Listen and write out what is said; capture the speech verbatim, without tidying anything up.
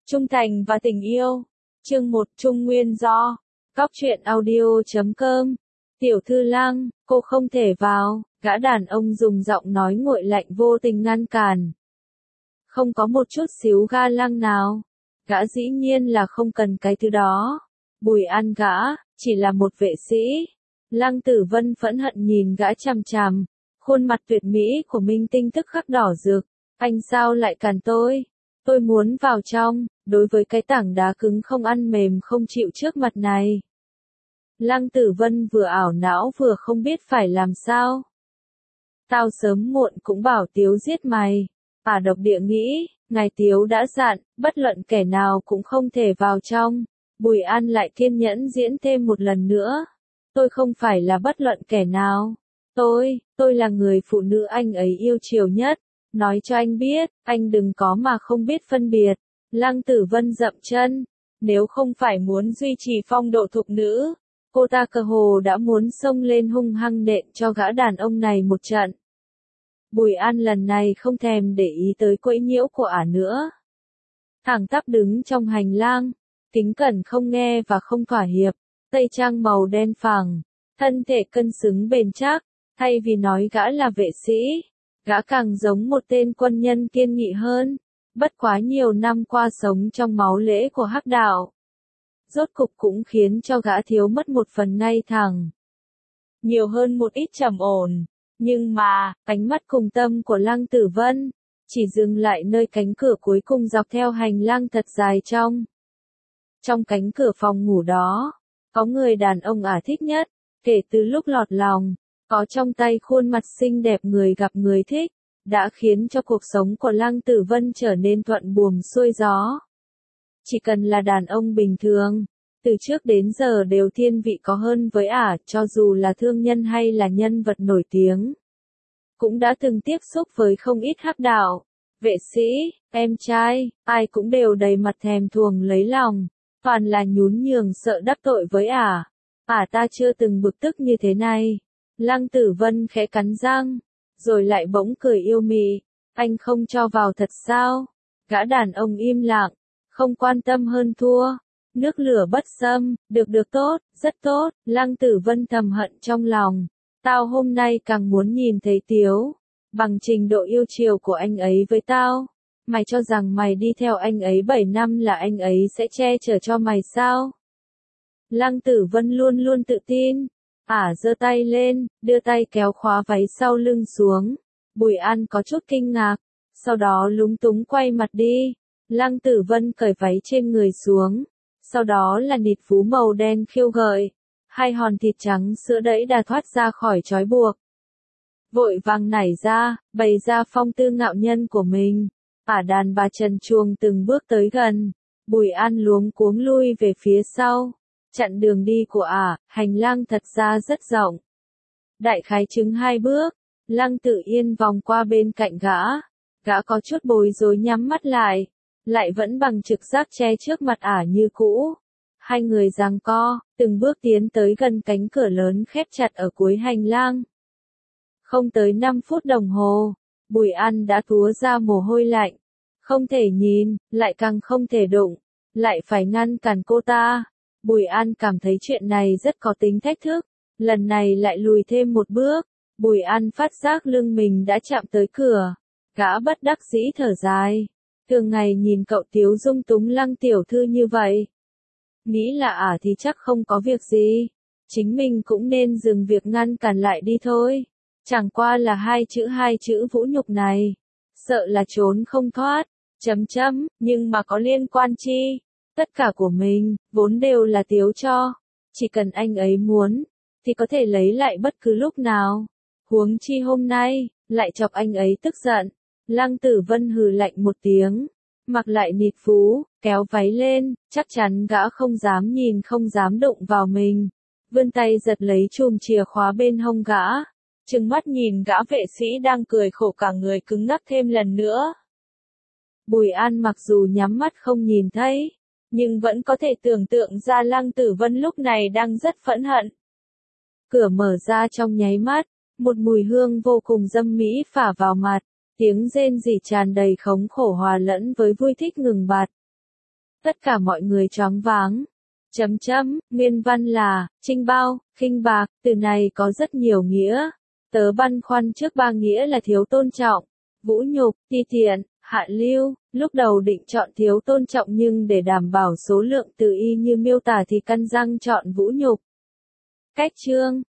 Trung thành và tình yêu. Chương một Trung Nguyên do. Góc truyện audio.com. Tiểu thư Lăng, cô không thể vào, gã đàn ông dùng giọng nói nguội lạnh vô tình ngăn cản. Không có một chút xíu ga lăng nào. Gã dĩ nhiên là không cần cái thứ đó. Bùi An gã, chỉ là một vệ sĩ. Lăng Tử Vân phẫn hận nhìn gã chằm chằm. Khuôn mặt tuyệt mỹ của minh tinh tức khắc đỏ rực. Anh sao lại cản tôi? Tôi muốn vào trong, đối với cái tảng đá cứng không ăn mềm không chịu trước mặt này. Lăng Tử Vân vừa ảo não vừa không biết phải làm sao. Tao sớm muộn cũng bảo Tiếu giết mày. Ả độc địa nghĩ, ngài Tiếu đã dặn, bất luận kẻ nào cũng không thể vào trong. Bùi An lại kiên nhẫn diễn thêm một lần nữa. Tôi không phải là bất luận kẻ nào. Tôi, tôi là người phụ nữ anh ấy yêu chiều nhất. Nói cho anh biết, anh đừng có mà không biết phân biệt. Lăng Tử Vân dậm chân. Nếu không phải muốn duy trì phong độ thục nữ, cô ta cơ hồ đã muốn xông lên hung hăng nện cho gã đàn ông này một trận. Bùi An lần này không thèm để ý tới quấy nhiễu của Ả nữa. Thẳng tắp đứng trong hành lang, kính cẩn không nghe và không thỏa hiệp, tây trang màu đen phẳng, thân thể cân xứng bền chắc, thay vì nói gã là vệ sĩ, gã càng giống một tên quân nhân kiên nghị hơn, bất quá nhiều năm qua sống trong máu lễ của hắc đạo. Rốt cục cũng khiến cho gã thiếu mất một phần ngay thẳng. Nhiều hơn một ít trầm ổn, nhưng mà, ánh mắt cùng tâm của Lăng Tử Vân, chỉ dừng lại nơi cánh cửa cuối cùng dọc theo hành lang thật dài trong. Trong cánh cửa phòng ngủ đó, có người đàn ông Ả thích nhất, kể từ lúc lọt lòng, có trong tay khuôn mặt xinh đẹp người gặp người thích, đã khiến cho cuộc sống của Lăng Tử Vân trở nên thuận buồm xuôi gió. Chỉ cần là đàn ông bình thường, từ trước đến giờ đều thiên vị có hơn với Ả, cho dù là thương nhân hay là nhân vật nổi tiếng. Cũng đã từng tiếp xúc với không ít hắc đạo, vệ sĩ, em trai, ai cũng đều đầy mặt thèm thuồng lấy lòng, toàn là nhún nhường sợ đắc tội với Ả. Ả ta chưa từng bực tức như thế này. Lăng Tử Vân khẽ cắn răng, rồi lại bỗng cười yêu mị. Anh không cho vào thật sao? Gã đàn ông im lặng, không quan tâm hơn thua. Nước lửa bất xâm, được được tốt, rất tốt. Lăng Tử Vân thầm hận trong lòng. Tao hôm nay càng muốn nhìn thấy Tiếu. Bằng trình độ yêu chiều của anh ấy với tao. Mày cho rằng mày đi theo anh ấy bảy năm là anh ấy sẽ che chở cho mày sao? Lăng Tử Vân luôn luôn tự tin. Ả giơ tay lên, đưa tay kéo khóa váy sau lưng xuống. Bùi An có chút kinh ngạc, sau đó lúng túng quay mặt đi. Lăng Tử Vân cởi váy trên người xuống, sau đó là nịt vú màu đen khiêu gợi, hai hòn thịt trắng sữa đẫy đà thoát ra khỏi trói buộc. Vội vàng nảy ra, bày ra phong tư ngạo nhân của mình. Ả đàn bà trần truồng từng bước tới gần, Bùi An luống cuống lui về phía sau. Chặn đường đi của Ả, hành lang thật ra rất rộng. Đại khái chứng hai bước, Lăng Tử Yên vòng qua bên cạnh gã. Gã có chút bối rối nhắm mắt lại, lại vẫn bằng trực giác che trước mặt Ả như cũ. Hai người giằng co, từng bước tiến tới gần cánh cửa lớn khép chặt ở cuối hành lang. Không tới năm phút đồng hồ, Bùi An đã túa ra mồ hôi lạnh. Không thể nhìn, lại càng không thể đụng, lại phải ngăn cản cô ta. Bùi An cảm thấy chuyện này rất có tính thách thức, lần này lại lùi thêm một bước. Bùi An phát giác lưng mình đã chạm tới cửa, gã bất đắc dĩ thở dài. Thường ngày nhìn cậu Tiếu dung túng Lăng tiểu thư như vậy, nghĩ là Ả thì chắc không có việc gì, chính mình cũng nên dừng việc ngăn cản lại đi thôi. Chẳng qua là hai chữ hai chữ vũ nhục này, sợ là trốn không thoát. Chấm chấm, nhưng mà có liên quan chi? Tất cả của mình, vốn đều là Tiếu cho. Chỉ cần anh ấy muốn, thì có thể lấy lại bất cứ lúc nào. Huống chi hôm nay, lại chọc anh ấy tức giận. Lăng Tử Vân hừ lạnh một tiếng, mặc lại nịt vú, kéo váy lên, chắc chắn gã không dám nhìn không dám đụng vào mình. Vươn tay giật lấy chùm chìa khóa bên hông gã, trừng mắt nhìn gã vệ sĩ đang cười khổ cả người cứng ngắc thêm lần nữa. Bùi An mặc dù nhắm mắt không nhìn thấy, nhưng vẫn có thể tưởng tượng ra Lăng Tử Vân lúc này đang rất phẫn hận. Cửa mở ra trong nháy mắt, một mùi hương vô cùng dâm mỹ phả vào mặt, tiếng rên rỉ tràn đầy khống khổ hòa lẫn với vui thích ngừng bặt. tất cả mọi người choáng váng. Chấm chấm, nguyên văn là, trinh bao, khinh bạc, từ này có rất nhiều nghĩa. Tớ băn khoăn trước ba nghĩa là thiếu tôn trọng, vũ nhục, ti tiện, hạ lưu, lúc đầu định chọn thiếu tôn trọng nhưng để đảm bảo số lượng từ y như miêu tả thì căn răng chọn vũ nhục. Cách chương,